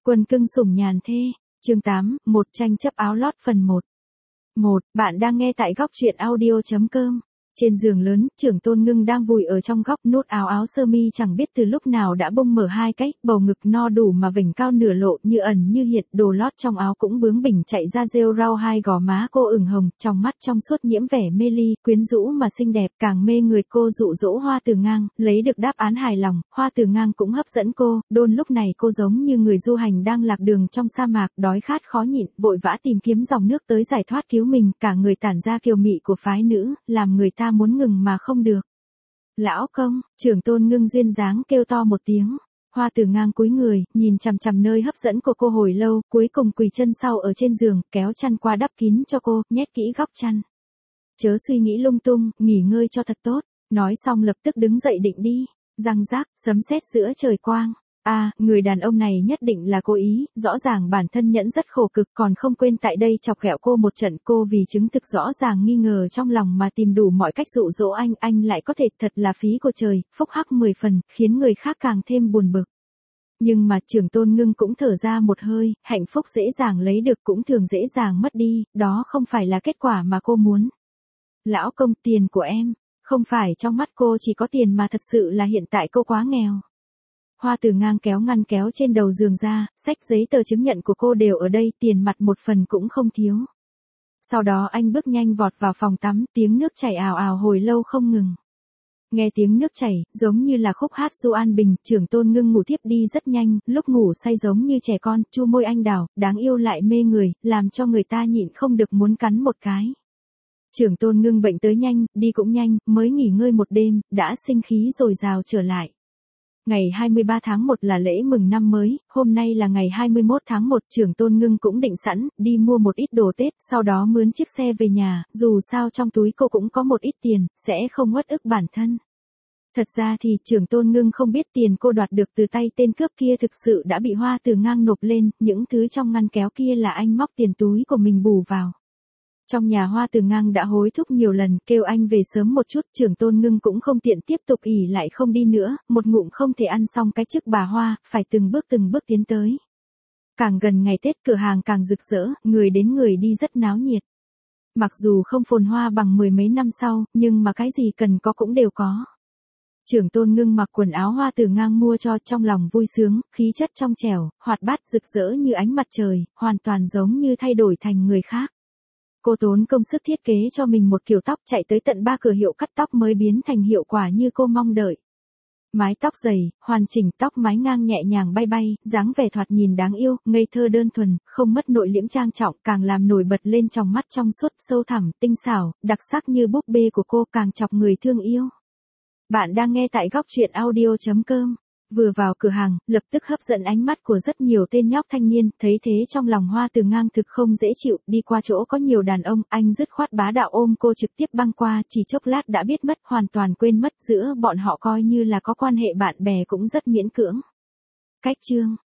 Quân cưng sủng nhàn thê, chương 8, một tranh chấp áo lót phần 1. Bạn đang nghe tại góc truyện audio.com. Trên giường lớn, Trưởng Tôn Ngưng đang vùi ở trong góc, nút áo sơ mi chẳng biết từ lúc nào đã bung mở hai cái, bầu ngực no đủ mà vểnh cao nửa lộ, như ẩn như hiện, đồ lót trong áo cũng bướng bỉnh chạy ra rêu rao, hai gò má cô ửng hồng, trong mắt trong suốt nhiễm vẻ mê ly, quyến rũ mà xinh đẹp, càng mê người. Cô dụ dỗ Hoa Từ Ngang, lấy được đáp án hài lòng, Hoa Từ Ngang cũng hấp dẫn cô. Đôn lúc này cô giống như người du hành đang lạc đường trong sa mạc, đói khát khó nhịn, vội vã tìm kiếm dòng nước tới giải thoát cứu mình, cả người tản ra kiều mị của phái nữ, làm người ta muốn ngừng mà không được. Lão công, Trưởng Tôn Ngưng duyên dáng kêu to một tiếng. Hoa Từ Ngang cúi người, nhìn chằm chằm nơi hấp dẫn của cô hồi lâu, cuối cùng quỳ chân sau ở trên giường, kéo chăn qua đắp kín cho cô, nhét kỹ góc chăn. Chớ suy nghĩ lung tung, nghỉ ngơi cho thật tốt. Nói xong lập tức đứng dậy định đi. Răng rác, sấm sét giữa trời quang. Người đàn ông này nhất định là cố ý, rõ ràng bản thân nhẫn rất khổ cực, còn không quên tại đây chọc ghẹo cô một trận. Cô vì chứng thực rõ ràng nghi ngờ trong lòng mà tìm đủ mọi cách dụ dỗ anh lại có thể, thật là phí của trời, phúc hắc 10 phần, khiến người khác càng thêm buồn bực. Nhưng mà Trưởng Tôn Ngưng cũng thở ra một hơi, hạnh phúc dễ dàng lấy được cũng thường dễ dàng mất đi, đó không phải là kết quả mà cô muốn. Lão công, tiền của em, không phải trong mắt cô chỉ có tiền mà thật sự là hiện tại cô quá nghèo. Hoa Từ Ngang kéo ngăn kéo trên đầu giường ra, xách giấy tờ chứng nhận của cô đều ở đây, tiền mặt một phần cũng không thiếu. Sau đó anh bước nhanh vọt vào phòng tắm, tiếng nước chảy ào ào hồi lâu không ngừng. Nghe tiếng nước chảy, giống như là khúc hát du an bình, Trưởng Tôn Ngưng ngủ thiếp đi rất nhanh, lúc ngủ say giống như trẻ con, chu môi anh đào, đáng yêu lại mê người, làm cho người ta nhịn không được muốn cắn một cái. Trưởng Tôn Ngưng bệnh tới nhanh, đi cũng nhanh, mới nghỉ ngơi một đêm, đã sinh khí dồi dào trở lại. Ngày 23 tháng 1 là lễ mừng năm mới, hôm nay là ngày 21 tháng 1, Trưởng Tôn Ngưng cũng định sẵn, đi mua một ít đồ Tết, sau đó mướn chiếc xe về nhà, dù sao trong túi cô cũng có một ít tiền, sẽ không uất ức bản thân. Thật ra thì Trưởng Tôn Ngưng không biết tiền cô đoạt được từ tay tên cướp kia thực sự đã bị Hoa Từ Ngang nộp lên, những thứ trong ngăn kéo kia là anh móc tiền túi của mình bù vào. Trong nhà Hoa Từ Ngang đã hối thúc nhiều lần, kêu anh về sớm một chút, Trưởng Tôn Ngưng cũng không tiện tiếp tục ỉ lại không đi nữa, một ngụm không thể ăn xong cái chức bà Hoa, phải từng bước tiến tới. Càng gần ngày Tết cửa hàng càng rực rỡ, người đến người đi rất náo nhiệt. Mặc dù không phồn hoa bằng 10 mấy năm sau, nhưng mà cái gì cần có cũng đều có. Trưởng Tôn Ngưng mặc quần áo Hoa Từ Ngang mua cho, trong lòng vui sướng, khí chất trong trẻo, hoạt bát rực rỡ như ánh mặt trời, hoàn toàn giống như thay đổi thành người khác. Cô tốn công sức thiết kế cho mình một kiểu tóc, chạy tới tận 3 cửa hiệu cắt tóc mới biến thành hiệu quả như cô mong đợi. Mái tóc dày, hoàn chỉnh, tóc mái ngang nhẹ nhàng bay bay, dáng vẻ thoạt nhìn đáng yêu, ngây thơ đơn thuần, không mất nội liễm trang trọng, càng làm nổi bật lên trong mắt trong suốt, sâu thẳm, tinh xảo, đặc sắc như búp bê của cô, càng chọc người thương yêu. Bạn đang nghe tại góc truyện audio.com. Vừa vào cửa hàng, lập tức hấp dẫn ánh mắt của rất nhiều tên nhóc thanh niên, thấy thế trong lòng Hoa Từ Ngang thực không dễ chịu, đi qua chỗ có nhiều đàn ông, anh dứt khoát bá đạo ôm cô trực tiếp băng qua, chỉ chốc lát đã biết mất, hoàn toàn quên mất giữa bọn họ coi như là có quan hệ bạn bè cũng rất miễn cưỡng. Cách chương,